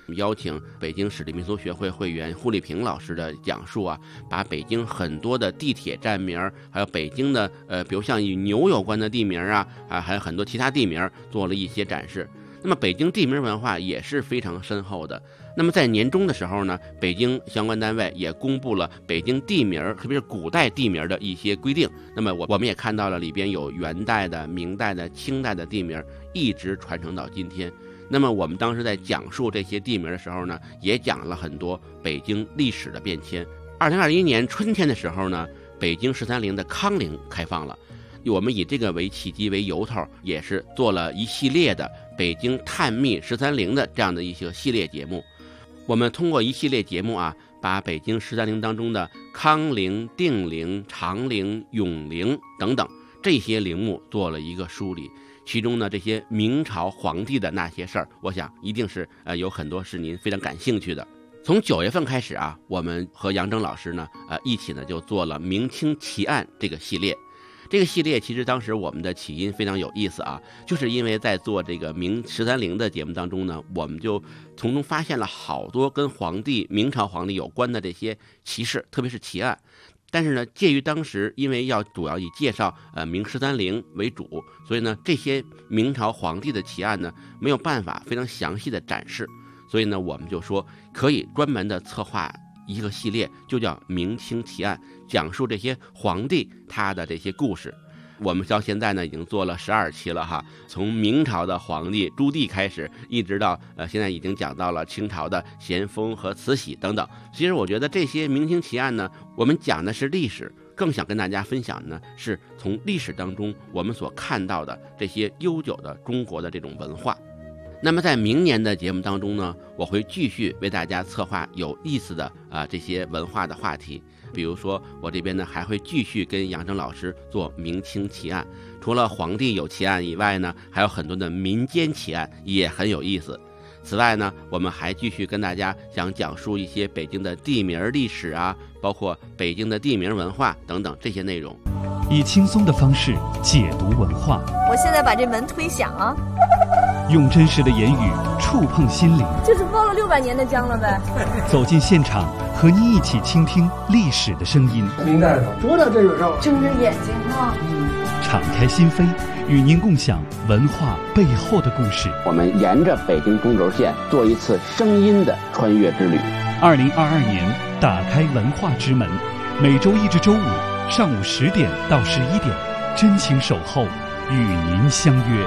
邀请北京市立民俗学会会员胡立平老师的讲述啊，把北京很多的地铁站名，还有北京的比如像与牛有关的地名啊，还有很多其他地名做了一些展示。那么北京地名文化也是非常深厚的。那么在年终的时候呢，北京相关单位也公布了北京地名，特别是古代地名的一些规定。那么我们也看到了里边有元代的、明代的、清代的地名，一直传承到今天。那么我们当时在讲述这些地名的时候呢，也讲了很多北京历史的变迁。2021年春天的时候呢，北京13陵的康陵开放了。我们以这个为契机为由头，也是做了一系列的北京探秘13陵的这样的一些系列节目。我们通过一系列节目啊，把北京13陵当中的康陵、定陵、长陵、永陵等等这些陵墓做了一个梳理。其中呢，这些明朝皇帝的那些事儿，我想一定是有很多是您非常感兴趣的。从9月份开始啊，我们和杨铮老师呢一起呢就做了明清奇案这个系列。这个系列其实当时我们的起因非常有意思啊，就是因为在做这个明13陵的节目当中呢，我们就从中发现了好多跟明朝皇帝有关的这些奇事，特别是奇案。但是呢，介于当时因为主要以介绍明13陵为主，所以呢这些明朝皇帝的奇案呢没有办法非常详细的展示，所以呢我们就说可以专门的策划一个系列，就叫明清奇案，讲述这些皇帝他的这些故事。我们到现在呢已经做了12期了哈，从明朝的皇帝朱棣开始，一直到现在已经讲到了清朝的咸丰和慈禧等等。其实我觉得这些明清奇案呢，我们讲的是历史，更想跟大家分享呢是从历史当中我们所看到的这些悠久的中国的这种文化。那么在明年的节目当中呢，我会继续为大家策划有意思的这些文化的话题。比如说我这边呢还会继续跟杨铮老师做明清奇案，除了皇帝有奇案以外呢，还有很多的民间奇案也很有意思。此外呢，我们还继续跟大家想讲述一些北京的地名历史啊，包括北京的地名文化等等这些内容， 以轻松的方式解读文化。 我现在把这门推响啊， 用真实的言语触碰心灵， 就是包了600年的浆了呗。 走进现场，和你一起倾听历史的声音。 明白了，多大这个时候， 睁着眼睛啊， 敞开心扉，与您共享文化背后的故事。 我们沿着北京中轴线做一次声音的穿越之旅。 2022年打开文化之门，每周一至周五上午10点到11点，真情守候，与您相约。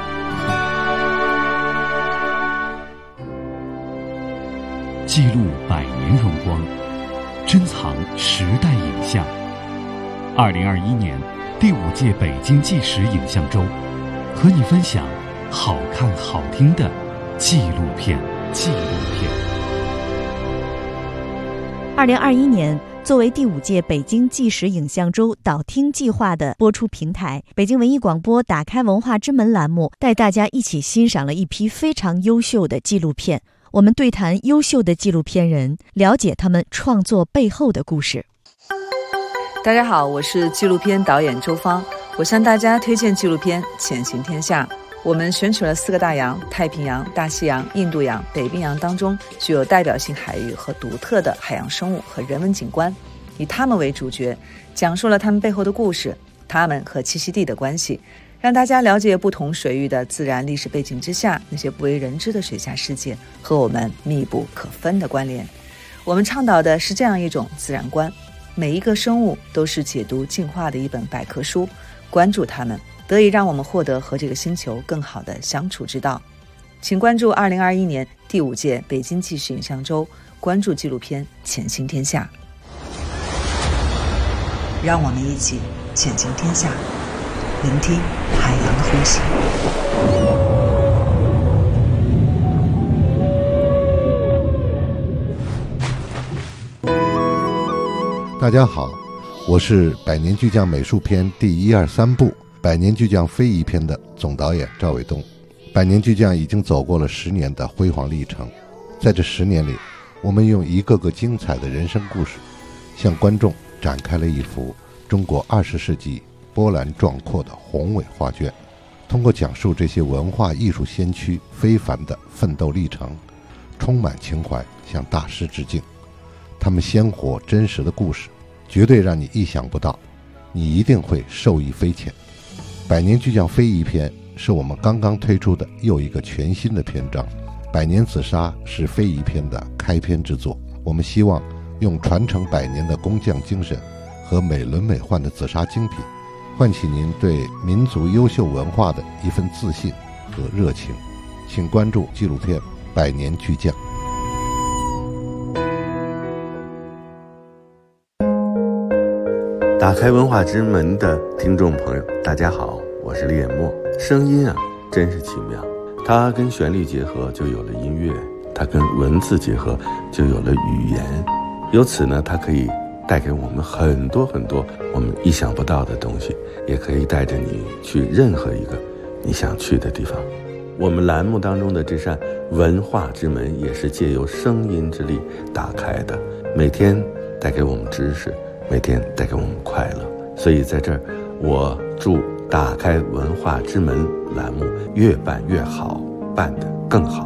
记录100年荣光，珍藏时代影像。2021年第5届北京纪实影像周，和你分享好看好听的纪录片。 2021年，作为第5届北京纪实影像周导听计划的播出平台，北京文艺广播打开文化之门栏目带大家一起欣赏了一批非常优秀的纪录片。我们对谈优秀的纪录片人，了解他们创作背后的故事。 大家好，我是纪录片导演周芳，我向大家推荐纪录片《潜行天下》。我们选取了4个大洋：太平洋、大西洋、印度洋、北冰洋当中具有代表性海域和独特的海洋生物和人文景观，以他们为主角，讲述了他们背后的故事，他们和栖息地的关系，让大家了解不同水域的自然历史背景之下那些不为人知的水下世界和我们密不可分的关联。我们倡导的是这样一种自然观，每一个生物都是解读进化的一本百科书，关注它们，得以让我们获得和这个星球更好的相处之道。请关注2021年第5届北京纪实影像周，关注纪录片《潜行天下》，让我们一起潜行天下，聆听海洋的呼吸。 大家好，我是百年巨匠美术片第1、2、3部百年巨匠非遗片的总导演赵伟东。百年巨匠已经走过了10年的辉煌历程，在这10年里，我们用一个个精彩的人生故事，向观众展开了一幅中国20世纪波澜壮阔的宏伟画卷。通过讲述这些文化艺术先驱非凡的奋斗历程， 充满情怀，向大师致敬。他们鲜活真实的故事，绝对让你意想不到，你一定会受益匪浅。百年巨匠非遗篇是我们刚刚推出的又一个全新的篇章，百年紫砂是非遗篇的开篇之作。我们希望用传承100年的工匠精神和美轮美奂的紫砂精品，唤起您对民族优秀文化的一份自信和热情。请关注纪录片《百年巨匠》。 打开文化之门的听众朋友，大家好，我是李野墨。声音啊，真是奇妙，它跟旋律结合就有了音乐，它跟文字结合就有了语言，由此呢，它可以带给我们很多很多我们意想不到的东西，也可以带着你去任何一个你想去的地方。我们栏目当中的这扇文化之门也是借由声音之力打开的，每天带给我们知识，每天带给我们快乐。所以在这儿，我祝打开文化之门栏目越办越好，办得更好。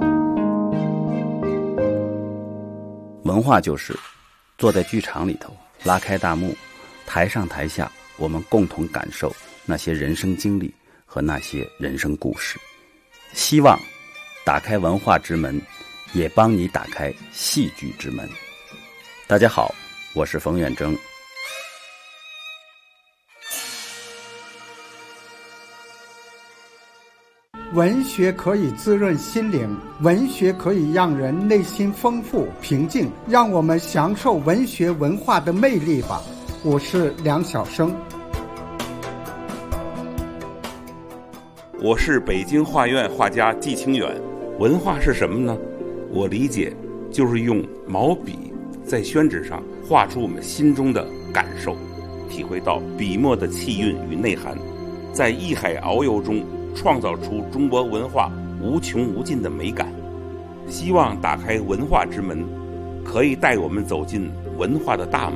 文化就是坐在剧场里头，拉开大幕，台上台下，我们共同感受那些人生经历和那些人生故事。希望打开文化之门，也帮你打开戏剧之门。大家好，我是冯远征。 文学可以滋润心灵，文学可以让人内心丰富平静，让我们享受文学文化的魅力吧。我是梁晓声。 我是北京画院画家季清远。文化是什么呢？我理解就是用毛笔在宣纸上画出我们心中的感受，体会到笔墨的气韵与内涵，在艺海遨游中创造出中国文化无穷无尽的美感。希望打开文化之门，可以带我们走进文化的大门。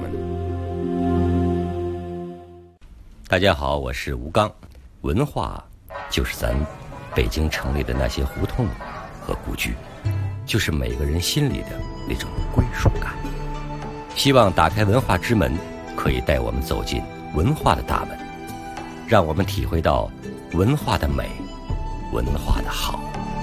大家好，我是吴刚。文化就是咱北京城里的那些胡同和故居，就是每个人心里的那种归属感。希望打开文化之门，可以带我们走进文化的大门，让我们体会到文化的美，文化的好。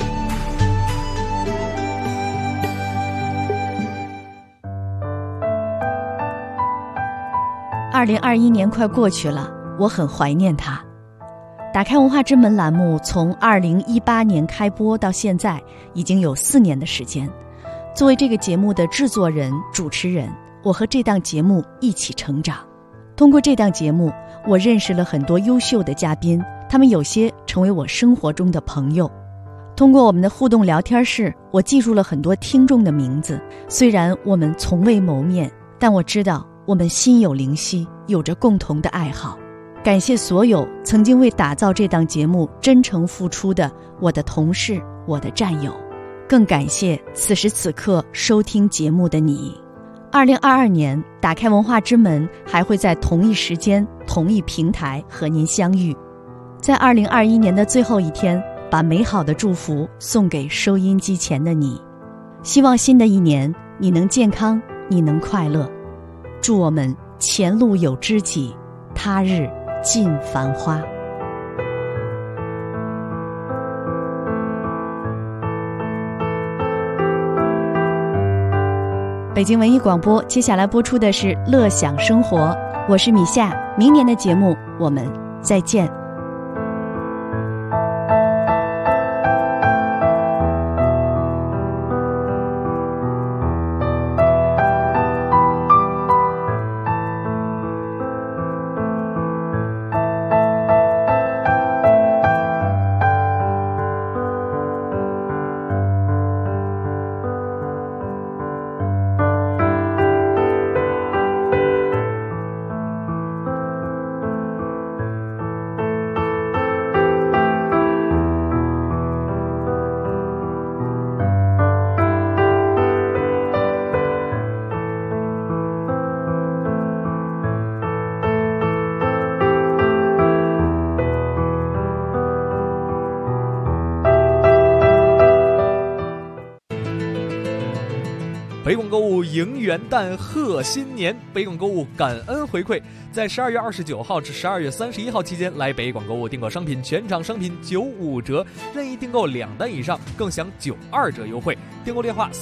2021年快过去了，我很怀念它。打开文化之门栏目从2018年开播到现在已经有4年的时间。作为这个节目的制作人、主持人，我和这档节目一起成长。通过这档节目，我认识了很多优秀的嘉宾，他们有些成为我生活中的朋友。通过我们的互动聊天室，我记住了很多听众的名字。虽然我们从未谋面，但我知道我们心有灵犀，有着共同的爱好。感谢所有曾经为打造这档节目真诚付出的我的同事、我的战友，更感谢此时此刻收听节目的你。2022年，打开文化之门还会在同一时间、同一平台和您相遇。在2021年的最后一天，把美好的祝福送给收音机前的你。希望新的一年你能健康，你能快乐。祝我们前路有知己，他日尽繁花。北京文艺广播，接下来播出的是《乐享生活》，我是米夏。明年的节目我们再见。 北广购物迎元旦贺新年，北广购物感恩回馈，在12月29号至12月31号期间来北广购物订购商品，全场商品95折，任意订购2单以上更享92折优惠。订购电话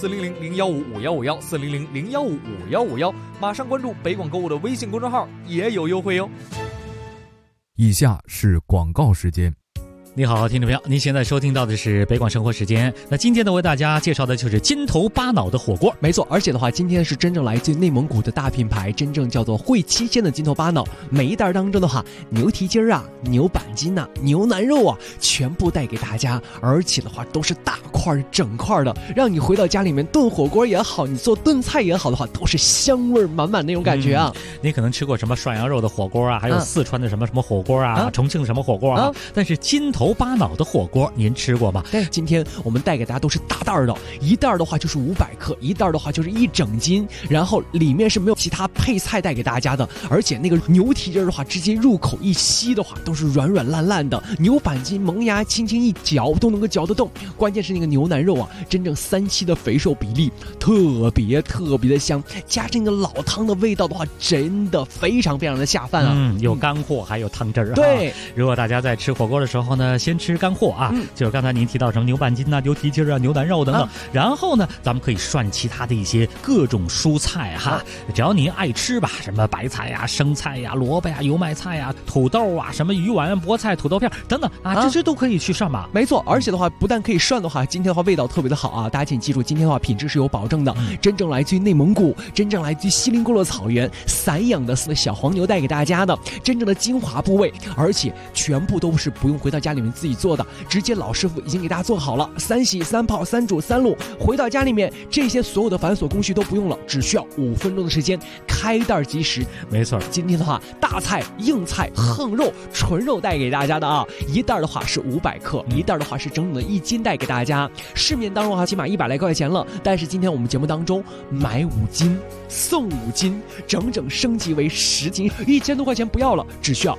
400-015-5151，400-015-5151，马上关注北广购物的微信公众号也有优惠哟。 以下是广告时间。 你好，听众朋友，您现在收听到的是北广生活时间。那今天呢，为大家介绍的就是金头巴脑的火锅。 没错，而且的话，今天是真正来自内蒙古的大品牌，真正叫做会七鲜的金头巴脑。每一袋当中的话，牛蹄筋啊、牛板筋啊、牛腩肉啊，全部带给大家，而且的话都是大块整块的，让你回到家里面炖火锅也好，你做炖菜也好的话，都是香味满满那种感觉啊。 你可能吃过什么涮羊肉的火锅啊，还有四川的什么火锅啊，重庆什么火锅啊，但是金头巴脑的火锅您吃过吗？ 对，今天我们带给大家都是大袋的，一袋的话就是500克，一袋的话就是1整斤，然后里面是没有其他配菜带给大家的，而且那个牛蹄筋的话，直接入口一吸的话都是软软烂烂的，牛板筋萌芽轻轻一嚼都能够嚼得动，关键是那个牛腩肉啊，真正3:7的肥瘦比例，特别的香，加上那个老汤的味道的话，真的非常的下饭啊。 有干货还有汤汁儿。 对， 如果大家在吃火锅的时候呢，先吃干货啊，就是刚才您提到什么牛板筋啊、牛蹄筋啊、牛腩肉等等，然后呢，咱们可以涮其他的一些各种蔬菜哈，只要您爱吃吧，什么白菜呀、生菜呀、萝卜呀、油麦菜呀、土豆啊、什么鱼丸、菠菜、土豆片等等啊，这些都可以去涮吧。 没错，而且的话，不但可以涮的话，今天的话味道特别的好啊，大家请记住，今天的话品质是有保证的，真正来自于内蒙古，真正来自于锡林郭勒草原散养的小黄牛带给大家的，真正的精华部位，而且全部都是不用回到家里面自己做的，直接老师傅已经给大家做好了，3洗3泡3煮3卤，回到家里面这些所有的繁琐工序都不用了，只需要5分钟的时间，开袋即食。 没错， 今天的话，大菜、硬菜、横肉、纯肉带给大家的啊，一袋的话是500克，一袋的话是整整的1斤带给大家。市面当中啊，起码100来块钱了，但是今天我们节目当中买5斤送5斤，整整升级为10斤，1000多块钱不要了，只需要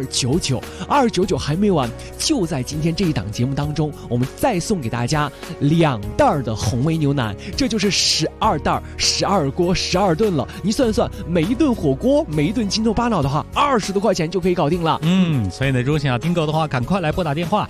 299还没完，就在今天这一档节目当中，我们再送给大家2袋的红煨牛腩，这就是12袋12锅12顿了。你算一算，每一顿火锅，每一顿金头巴脑的话，20多块钱就可以搞定了。 所以呢，如果想要订购的话，赶快来拨打电话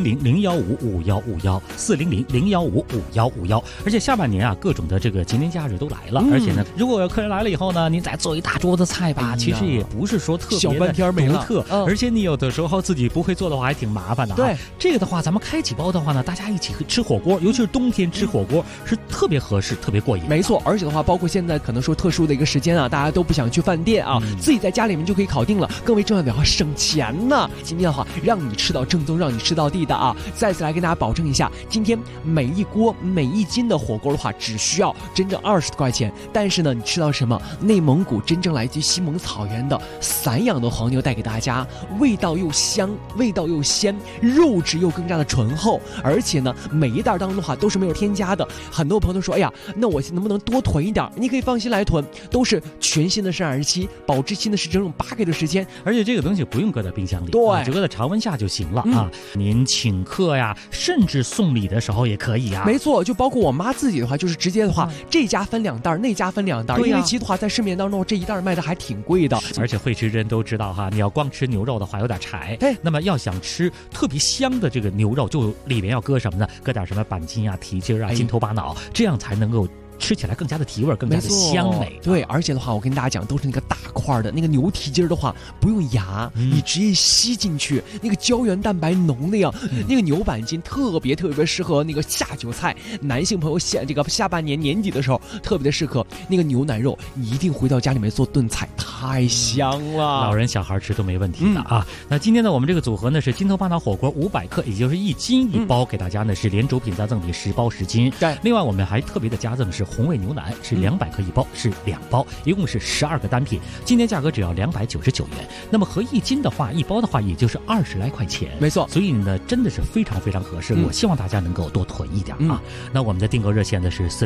400-015-5151，400-015-5151。而且下半年啊，各种的这个节年假日都来了，而且呢，如果客人来了以后呢，您再做一大桌子菜吧，其实也不是说特别的小半天没了， 而且你有的时候自己不会做的话，还挺麻烦的。 对， 这个的话，咱们开几包的话呢，大家一起吃火锅，尤其是冬天吃火锅是特别合适、特别过瘾。 没错，而且的话，包括现在可能说特殊的一个时间啊，大家都不想去饭店啊，自己在家里面就可以搞定了。更为重要的话，省钱呢。今天的话，让你吃到正宗，让你吃到地的啊！再次来跟大家保证一下，今天每一锅每1斤的火锅的话，只需要真正20多块钱。但是呢，你吃到什么？内蒙古真正来自于西蒙草原的散养的黄牛带给大家，味道又香，味道又鲜，肉质又更加的醇厚，而且呢，每一袋当中的话都是没有添加的。很多朋友都说，哎呀，那我能不能多囤一点？你可以放心来囤，都是全新的生产日期，保质期呢是整整8个月的时间， 而且这个东西不用搁在冰箱里， 对， 就搁在常温下就行了啊。您请客呀，甚至送礼的时候也可以啊。 没错，就包括我妈自己的话，就是直接的话，这家分2袋，那家分2袋，因为其实的话在市面当中这一袋卖的还挺贵的， 而且会吃人都知道哈，你要光吃牛肉的话有点柴，那么要想吃特别香的这个牛肉，就里面要搁什么呢？搁点什么板筋啊、蹄筋啊、金头巴脑，这样才能够吃起来更加的提味，更加的香美。 对，而且的话，我跟大家讲，都是那个大块的那个牛蹄筋的话，不用牙，你直接吸进去，那个胶原蛋白浓的呀。那个牛板筋特别适合那个下酒菜，男性朋友下半年年底的时候特别的适合。那个牛腩肉，你一定回到家里面做炖菜，太香了， 老人小孩吃都没问题的啊。那今天呢，我们这个组合呢是金头巴脑火锅500克，也就是1斤1包，给大家呢是连主品再赠礼10包10斤。 对， 另外我们还特别的加赠是红煨牛腩，是200克1包，是2包，一共是12个单品，今天价格只要299元。那么合1斤的话，1包的话也就是20来块钱， 没错。 所以呢，真的是非常合适。我希望大家能够多囤一点啊。那我们的订购热线呢是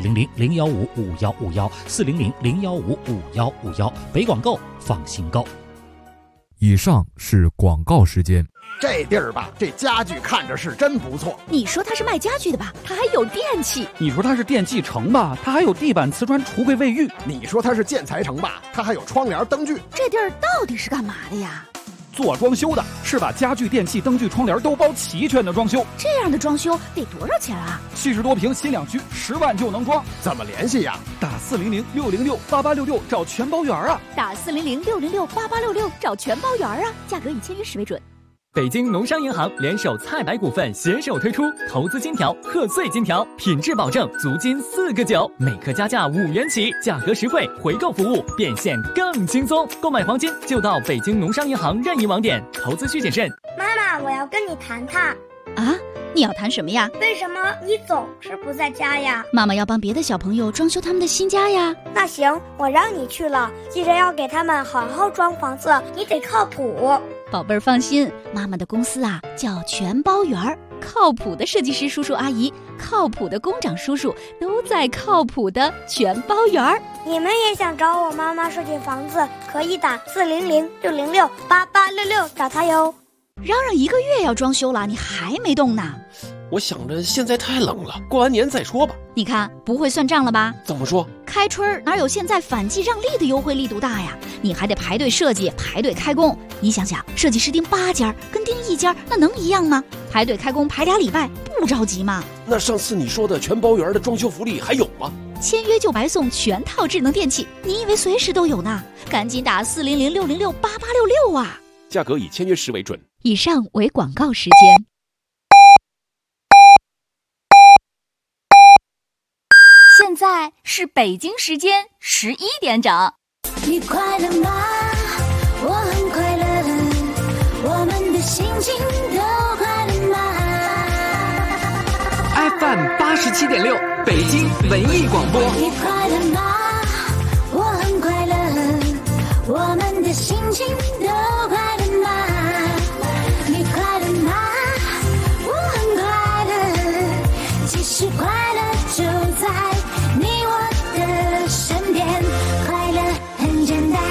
400-015-5151，400-015-5151，北广购放心购。 以上是广告时间。 这地儿吧，这家具看着是真不错。 你说它是卖家具的吧？它还有电器。 你说它是电器城吧？它还有地板、瓷砖、橱柜、卫浴。 你说它是建材城吧？它还有窗帘、灯具。 这地儿到底是干嘛的呀？ 做装修的，是把家具、电器、灯具、窗帘都包齐全的装修。 这样的装修得多少钱啊 ？70多平新两居，10万就能装。 怎么联系呀？ 打400-606-8866找全包圆啊！ 打400-606-8866找全包圆啊！价格以签约时为准。 北京农商银行联手菜百股份携手推出投资金条、贺岁金条，品质保证，足金4个9，每克加价5元起，价格实惠，回购服务变现更轻松。购买黄金就到北京农商银行任意网点，投资需谨慎。 妈妈，我要跟你谈谈。 啊，你要谈什么呀？ 为什么你总是不在家呀？ 妈妈要帮别的小朋友装修他们的新家呀。 那行，我让你去了，记着要给他们好好装房子，你得靠谱。 宝贝儿放心，妈妈的公司啊叫全包圆儿，靠谱的设计师叔叔阿姨，靠谱的工长叔叔都在靠谱的全包圆儿。 你们也想找我妈妈设计房子，可以打400-606-8866找她哟。 嚷嚷1个月要装修了，你还没动呢？ 我想着现在太冷了，过完年再说吧。 你看不会算账了吧？ 怎么说？ 开春哪有现在反季让利的优惠力度大呀？你还得排队设计，排队开工。你想想，设计师盯8家跟盯1家，那能一样吗？排队开工排2礼拜，不着急吗？ 那上次你说的全包圆的装修福利还有吗？ 签约就白送全套智能电器，你以为随时都有呢？赶紧打400-606-8866啊！ 价格以签约时为准。 以上为广告时间。 现在是北京时间11点整。 你快乐吗？我很快乐，我们的心情都快乐吗 ？FM 87.6，北京文艺广播。 你快乐吗？我很快乐，我们的心情都快乐吗？你快乐吗？我很快乐，其实快乐就在你我的身边，快乐很简单。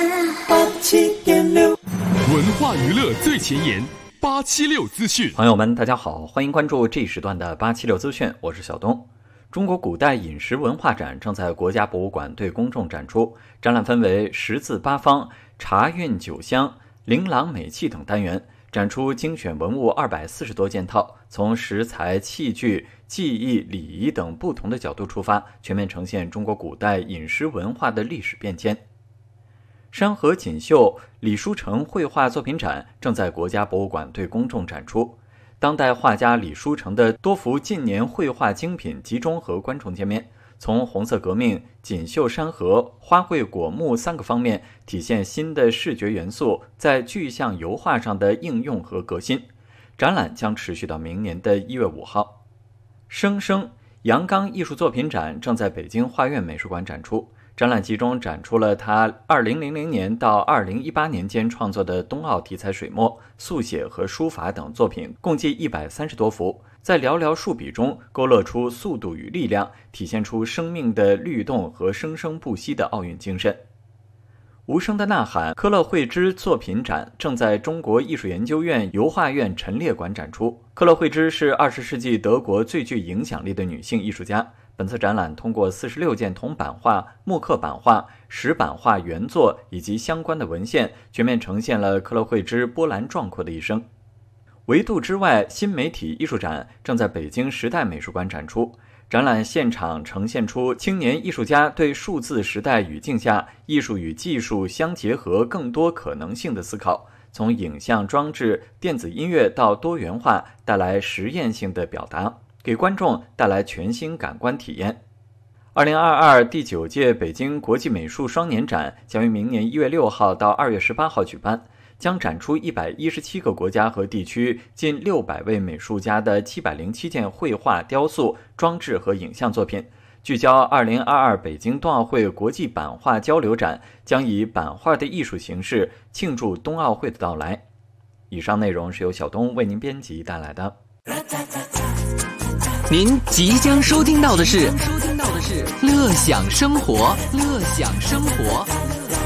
87.6，文化娱乐最前沿，876资讯。 朋友们，大家好，欢迎关注这一时段的876资讯，我是小东。中国古代饮食文化展正在国家博物馆对公众展出，展览分为10字8方、茶韵酒香、琳琅美器等单元，展出精选文物240多件套，从食材、器具、技艺、礼仪等不同的角度出发，全面呈现中国古代饮食文化的历史变迁。山河锦绣李书成绘画作品展正在国家博物馆对公众展出，当代画家李书成的多幅近年绘画精品集中和观众见面，从红色革命、锦绣山河、花卉果木3个方面体现新的视觉元素在具象油画上的应用和革新。展览将持续到明年的1月5号。生生阳刚艺术作品展正在北京画院美术馆展出，展览集中展出了他2000年到2018年间创作的冬奥题材水墨、速写和书法等作品，共计130多幅，在寥寥数笔中勾勒出速度与力量，体现出生命的律动和生生不息的奥运精神。无声的呐喊科勒惠芝作品展正在中国艺术研究院油画院陈列馆展出。科勒惠芝是20世纪德国最具影响力的女性艺术家。本次展览通过46件铜版画、木刻版画、石版画原作以及相关的文献，全面呈现了科勒惠芝波澜壮阔的一生。维度之外新媒体艺术展正在北京时代美术馆展出，展览现场呈现出青年艺术家对数字时代语境下艺术与技术相结合更多可能性的思考，从影像装置、电子音乐到多元化，带来实验性的表达，给观众带来全新感官体验。2022第9届北京国际美术双年展将于明年1月6号到2月18号举办，将展出117个国家和地区近600位美术家的707件绘画、雕塑、装置和影像作品，聚焦2022北京冬奥会国际版画交流展，将以版画的艺术形式庆祝冬奥会的到来。以上内容是由小东为您编辑带来的。 您即将收听到的是乐享生活，乐享生活。